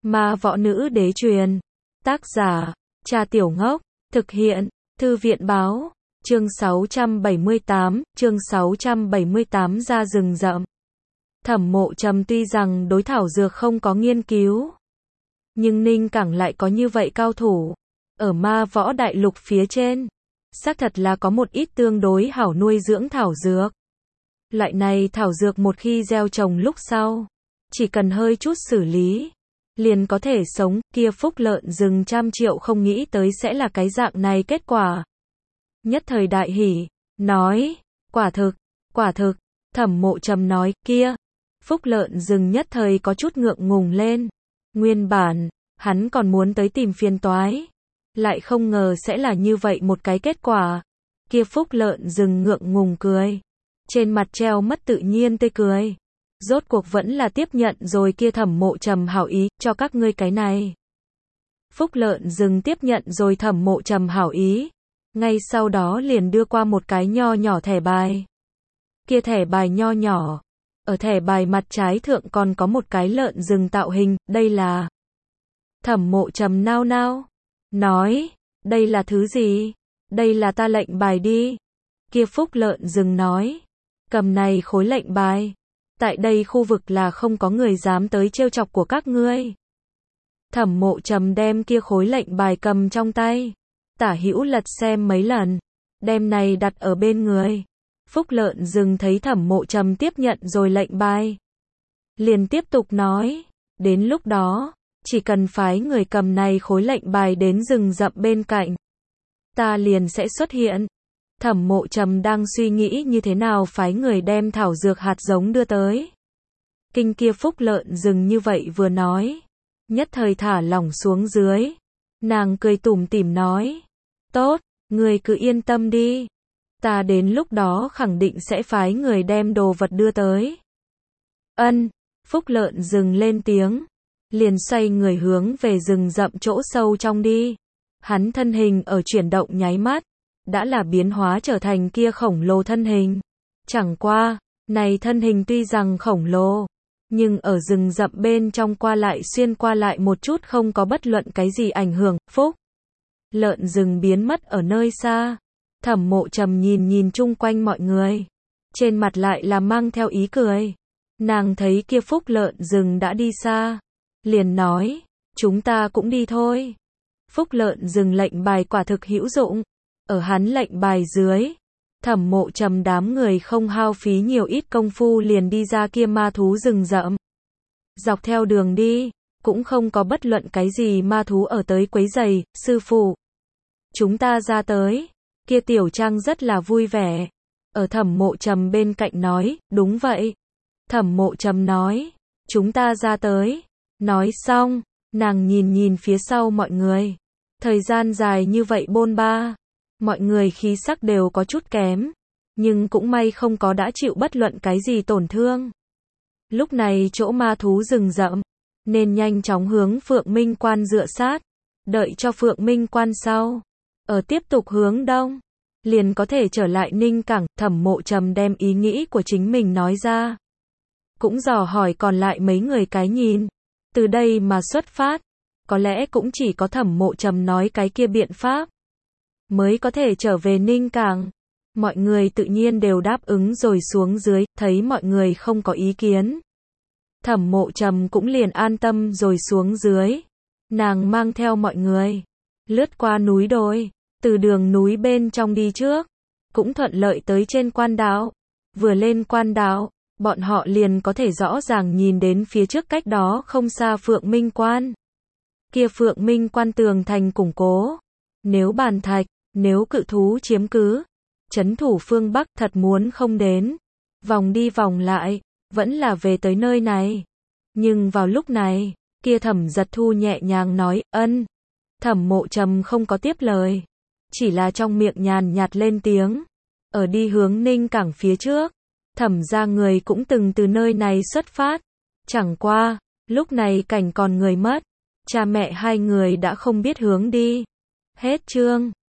Ma võ nữ đế truyền. Tác giả, Cha Tiểu Ngốc. Thực hiện, Thư viện báo. Chương 678, ra rừng rậm. Thẩm Mộ Trầm tuy rằng đối thảo dược không có nghiên cứu, nhưng Ninh Cảng lại có như vậy cao thủ. Ở ma võ đại lục phía trên, xác thật là có một ít tương đối hảo nuôi dưỡng thảo dược. Loại này thảo dược một khi gieo trồng lúc sau, chỉ cần hơi chút xử lý, liền có thể sống. Kia Phúc Lợn Rừng trăm triệu không nghĩ tới sẽ là cái dạng này kết quả. Nhất thời đại hỉ, nói, quả thực, Thẩm Mộ Trầm nói, kia. Phúc Lợn Rừng nhất thời có chút ngượng ngùng lên. Nguyên bản, hắn còn muốn tới tìm phiền toái, lại không ngờ sẽ là như vậy một cái kết quả. Kia Phúc Lợn Rừng ngượng ngùng cười, trên mặt treo mất tự nhiên tươi cười. Rốt cuộc vẫn là tiếp nhận rồi kia Thẩm Mộ Trầm hảo ý, cho các ngươi cái này. Phúc Lợn Rừng tiếp nhận rồi Thẩm Mộ Trầm hảo ý, ngay sau đó liền đưa qua một cái nho nhỏ thẻ bài. Kia thẻ bài nho nhỏ, ở thẻ bài mặt trái thượng còn có một cái lợn rừng tạo hình, đây là. Thẩm Mộ Trầm nao nao, nói, đây là thứ gì? Đây là ta lệnh bài đi. Kia Phúc Lợn Rừng nói, cầm này khối lệnh bài, tại đây khu vực là không có người dám tới trêu chọc của các ngươi. Thẩm Mộ Trầm đem kia khối lệnh bài cầm trong tay, tả hữu lật xem mấy lần, đem này đặt ở bên người. Phúc Lợn Rừng thấy Thẩm Mộ Trầm tiếp nhận rồi lệnh bài, liền tiếp tục nói, đến lúc đó, chỉ cần phái người cầm này khối lệnh bài đến rừng rậm bên cạnh, ta liền sẽ xuất hiện. Thẩm Mộ Trầm đang suy nghĩ như thế nào phái người đem thảo dược hạt giống đưa tới. Kinh kia Phúc Lợn Rừng như vậy vừa nói, nhất thời thả lỏng xuống dưới. Nàng cười tủm tỉm nói, tốt, người cứ yên tâm đi, ta đến lúc đó khẳng định sẽ phái người đem đồ vật đưa tới. Ân, Phúc Lợn Rừng lên tiếng, liền xoay người hướng về rừng rậm chỗ sâu trong đi. Hắn thân hình ở chuyển động nháy mắt, đã là biến hóa trở thành kia khổng lồ thân hình. Chẳng qua, này thân hình tuy rằng khổng lồ, nhưng ở rừng rậm bên trong qua lại xuyên qua lại một chút không có bất luận cái gì ảnh hưởng. Phúc Lợn Rừng biến mất ở nơi xa. Thẩm Mộ Trầm nhìn chung quanh mọi người, trên mặt lại là mang theo ý cười. Nàng thấy kia Phúc Lợn Rừng đã đi xa, liền nói, chúng ta cũng đi thôi. Phúc Lợn Rừng lệnh bài quả thực hữu dụng. Ở hắn lệnh bài dưới, Thẩm Mộ Trầm đám người không hao phí nhiều ít công phu liền đi ra kia ma thú rừng rậm. Dọc theo đường đi, cũng không có bất luận cái gì ma thú ở tới quấy rầy. Sư phụ, chúng ta ra tới. Kia Tiểu Trang rất là vui vẻ, ở Thẩm Mộ Trầm bên cạnh nói, đúng vậy. Thẩm Mộ Trầm nói, chúng ta ra tới. Nói xong, nàng nhìn phía sau mọi người. Thời gian dài như vậy bôn ba, mọi người khí sắc đều có chút kém, nhưng cũng may không có đã chịu bất luận cái gì tổn thương. Lúc này chỗ ma thú rừng rậm, nên nhanh chóng hướng Phượng Minh Quan dựa sát, đợi cho Phượng Minh Quan sau, ở tiếp tục hướng đông, liền có thể trở lại Ninh Cảng. Thẩm Mộ Trầm đem ý nghĩ của chính mình nói ra, cũng dò hỏi còn lại mấy người cái nhìn. Từ đây mà xuất phát, có lẽ cũng chỉ có Thẩm Mộ Trầm nói cái kia biện pháp, mới có thể trở về Ninh Cảng. Mọi người tự nhiên đều đáp ứng rồi xuống dưới, thấy mọi người không có ý kiến. Thẩm Mộ Trầm cũng liền an tâm rồi xuống dưới. Nàng mang theo mọi người, lướt qua núi đồi, từ đường núi bên trong đi trước, cũng thuận lợi tới trên quan đạo. Vừa lên quan đạo, bọn họ liền có thể rõ ràng nhìn đến phía trước cách đó không xa Phượng Minh Quan. Kia Phượng Minh Quan tường thành củng cố, nếu bàn thạch, nếu cự thú chiếm cứ, trấn thủ phương Bắc thật muốn không đến. Vòng đi vòng lại, vẫn là về tới nơi này. Nhưng vào lúc này, kia Thẩm Giật Thu nhẹ nhàng nói, ân. Thẩm Mộ Trầm không có tiếp lời, chỉ là trong miệng nhàn nhạt lên tiếng. Ở đi hướng Ninh Cảng phía trước, Thẩm gia người cũng từng từ nơi này xuất phát. Chẳng qua, lúc này cảnh còn người mất, cha mẹ hai người đã không biết hướng đi. Hết chương.